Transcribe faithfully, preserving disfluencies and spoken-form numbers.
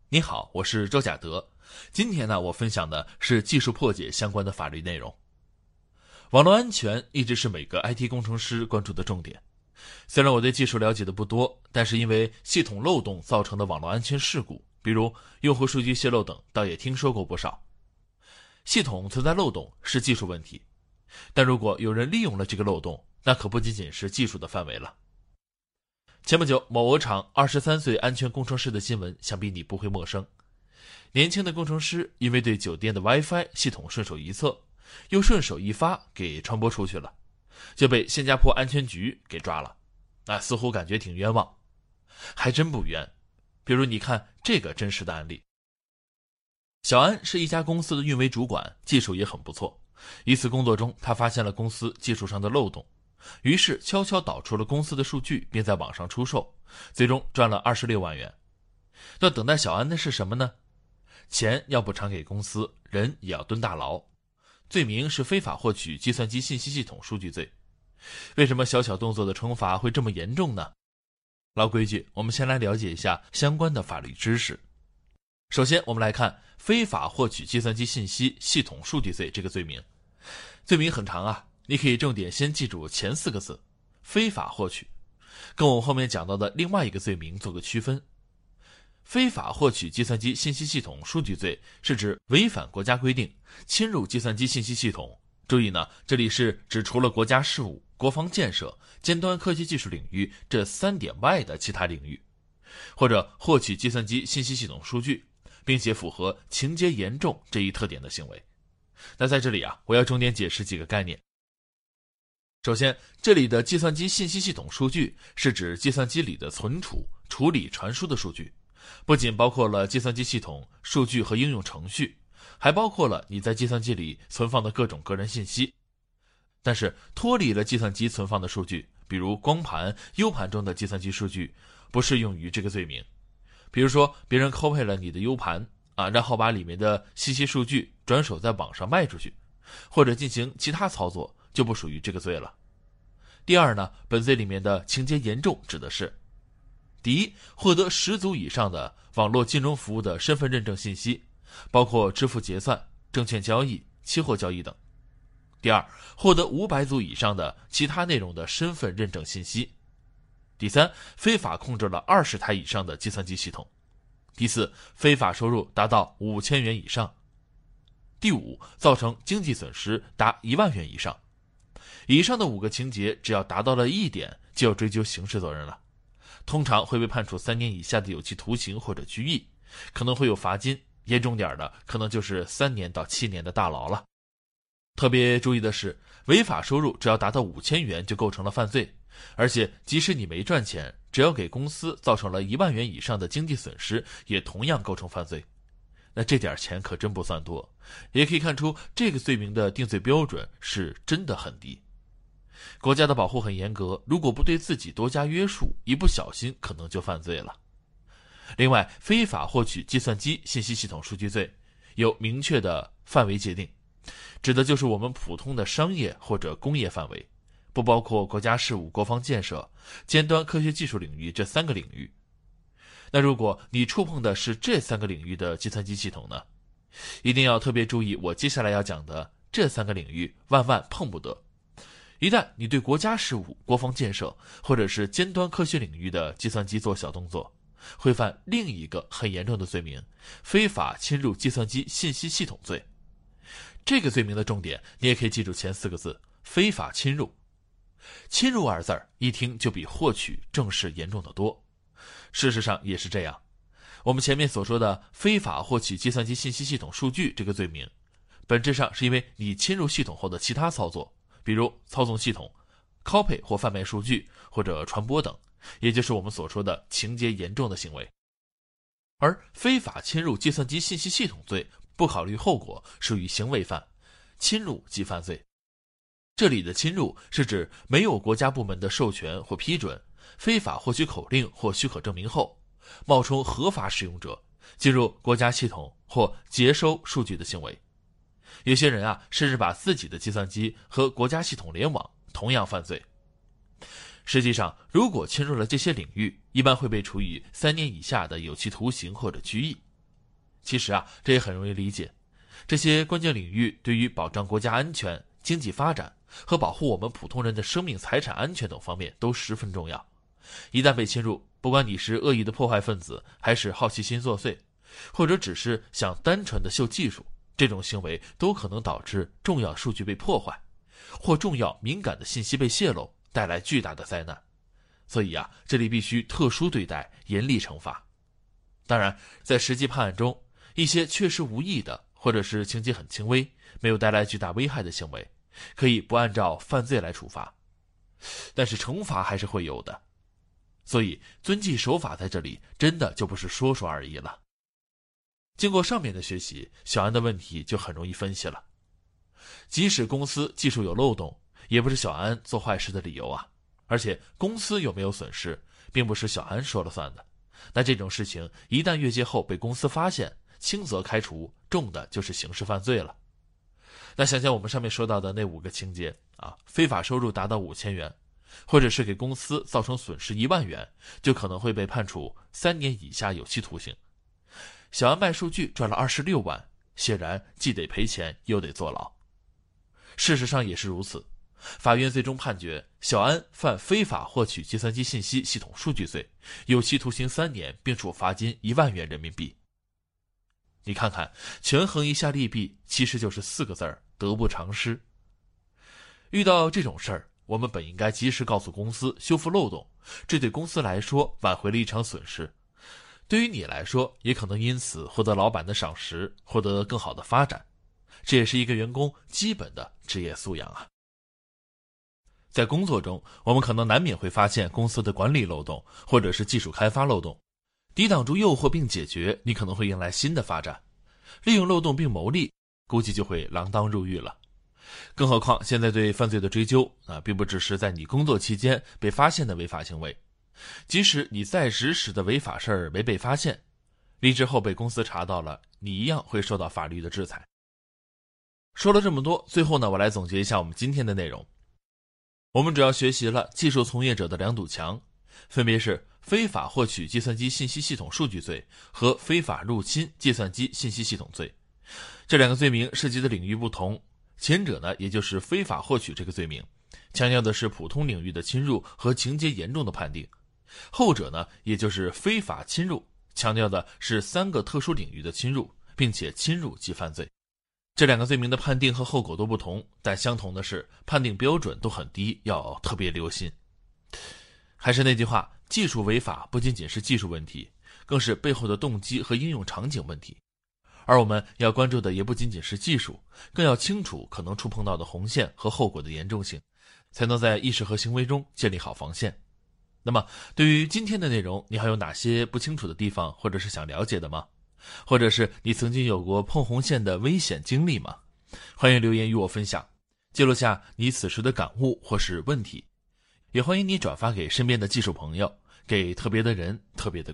你好，我是周甲德。今天呢，我分享的是技术破解相关的法律内容。网络安全一直是每个 I T 工程师关注的重点。虽然我对技术了解的不多，但是因为系统漏洞造成的网络安全事故，比如用户数据泄露等，倒也听说过不少。系统存在漏洞是技术问题，但如果有人利用了这个漏洞，那可不仅仅是技术的范围了。前不久，某鹅厂二十三岁安全工程师的新闻，想必你不会陌生。年轻的工程师因为对酒店的 WiFi 系统顺手一测，又顺手一发给传播出去了，就被新加坡安全局给抓了。那似乎感觉挺冤枉，还真不冤。比如你看这个真实的案例。小安是一家公司的运维主管，技术也很不错。一次工作中，他发现了公司技术上的漏洞，于是悄悄导出了公司的数据，并在网上出售，最终赚了二十六万元。那等待小安的是什么呢？钱要不偿给公司，人也要蹲大牢。罪名是非法获取计算机信息系统数据罪。为什么小小动作的惩罚会这么严重呢？老规矩，我们先来了解一下相关的法律知识。首先，我们来看非法获取计算机信息系统数据罪这个罪名。罪名很长啊，你可以重点先记住前四个字，非法获取，跟我们后面讲到的另外一个罪名做个区分。非法获取计算机信息系统数据罪是指违反国家规定，侵入计算机信息系统。注意呢，这里是指除了国家事务、国防建设、尖端科学技术领域这三点外的其他领域，或者获取计算机信息系统数据，并且符合情节严重这一特点的行为。那在这里啊，我要重点解释几个概念。首先，这里的计算机信息系统数据是指计算机里的存储、处理、传输的数据，不仅包括了计算机系统、数据和应用程序，还包括了你在计算机里存放的各种个人信息。但是脱离了计算机存放的数据，比如光盘、U 盘中的计算机数据，不适用于这个罪名。比如说别人 copy 了你的 U 盘啊，然后把里面的信息数据转手在网上卖出去，或者进行其他操作，就不属于这个罪了。第二呢，本罪里面的情节严重指的是：第一，获得十组以上的网络金融服务的身份认证信息，包括支付结算、证券交易、期货交易等；第二，获得五百组以上的其他内容的身份认证信息；第三，非法控制了二十台以上的计算机系统；第四，非法收入达到五千元以上；第五，造成经济损失达一万元以上。以上的五个情节只要达到了一点，就要追究刑事责任了，通常会被判处三年以下的有期徒刑或者拘役，可能会有罚金，严重点的可能就是三年到七年的大牢了。特别注意的是，违法收入只要达到五千元就构成了犯罪，而且即使你没赚钱，只要给公司造成了一万元以上的经济损失，也同样构成犯罪。那这点钱可真不算多，也可以看出这个罪名的定罪标准是真的很低。国家的保护很严格，如果不对自己多加约束，一不小心可能就犯罪了。另外，非法获取计算机信息系统数据罪有明确的范围界定，指的就是我们普通的商业或者工业范围，不包括国家事务、国防建设、尖端科学技术领域这三个领域。那如果你触碰的是这三个领域的计算机系统呢？一定要特别注意我接下来要讲的这三个领域，万万碰不得。一旦你对国家事务、国防建设或者是尖端科学领域的计算机做小动作，会犯另一个很严重的罪名，非法侵入计算机信息系统罪。这个罪名的重点，你也可以记住前四个字，非法侵入。侵入二字儿一听就比获取正式严重得多。事实上也是这样，我们前面所说的非法获取计算机信息系统数据这个罪名，本质上是因为你侵入系统后的其他操作，比如操纵系统、copy 或贩卖数据或者传播等，也就是我们所说的情节严重的行为。而非法侵入计算机信息系统罪不考虑后果，属于行为犯，侵入即犯罪。这里的侵入是指没有国家部门的授权或批准，非法获取口令或许可证明后，冒充合法使用者进入国家系统或接收数据的行为。有些人啊，甚至把自己的计算机和国家系统联网，同样犯罪。实际上，如果侵入了这些领域，一般会被处以三年以下的有期徒刑或者拘役。 其实啊，这也很容易理解。这些关键领域对于保障国家安全、经济发展和保护我们普通人的生命财产安全等方面都十分重要。一旦被侵入，不管你是恶意的破坏分子，还是好奇心作祟，或者只是想单纯的秀技术，这种行为都可能导致重要数据被破坏，或重要敏感的信息被泄露，带来巨大的灾难。所以啊，这里必须特殊对待，严厉惩罚。当然，在实际判案中，一些确实无意的，或者是情节很轻微，没有带来巨大危害的行为，可以不按照犯罪来处罚，但是惩罚还是会有的。所以遵纪守法在这里真的就不是说说而已了。经过上面的学习，小安的问题就很容易分析了。即使公司技术有漏洞，也不是小安做坏事的理由啊。而且公司有没有损失，并不是小安说了算的。那这种事情一旦越界后被公司发现，轻则开除，重的就是刑事犯罪了。那想想我们上面说到的那五个情节啊，非法收入达到五千元，或者是给公司造成损失一万元，就可能会被判处三年以下有期徒刑。小安卖数据赚了二十六万，显然既得赔钱又得坐牢。事实上也是如此，法院最终判决小安犯非法获取计算机信息系统数据罪，有期徒刑三年，并处罚金一万元人民币。你看看，权衡一下利弊，其实就是四个字儿：得不偿失。遇到这种事儿，我们本应该及时告诉公司修复漏洞，这对公司来说挽回了一场损失，对于你来说也可能因此获得老板的赏识，获得更好的发展，这也是一个员工基本的职业素养啊。在工作中，我们可能难免会发现公司的管理漏洞，或者是技术开发漏洞，抵挡住诱惑并解决，你可能会迎来新的发展。利用漏洞并牟利，估计就会锒铛入狱了。更何况现在对犯罪的追究啊，并不只是在你工作期间被发现的违法行为，即使你在职时的违法事儿没被发现，离职后被公司查到了，你一样会受到法律的制裁。说了这么多，最后呢，我来总结一下我们今天的内容。我们主要学习了技术从业者的两堵墙，分别是非法获取计算机信息系统数据罪和非法入侵计算机信息系统罪。这两个罪名涉及的领域不同，前者呢，也就是非法获取这个罪名，强调的是普通领域的侵入和情节严重的判定；后者呢，也就是非法侵入，强调的是三个特殊领域的侵入，并且侵入即犯罪。这两个罪名的判定和后果都不同，但相同的是判定标准都很低，要特别留心。还是那句话，技术违法不仅仅是技术问题，更是背后的动机和应用场景问题。而我们要关注的也不仅仅是技术，更要清楚可能触碰到的红线和后果的严重性，才能在意识和行为中建立好防线。那么对于今天的内容，你还有哪些不清楚的地方，或者是想了解的吗？或者是你曾经有过碰红线的危险经历吗？欢迎留言与我分享，记录下你此时的感悟或是问题。也欢迎你转发给身边的技术朋友，给特别的人特别的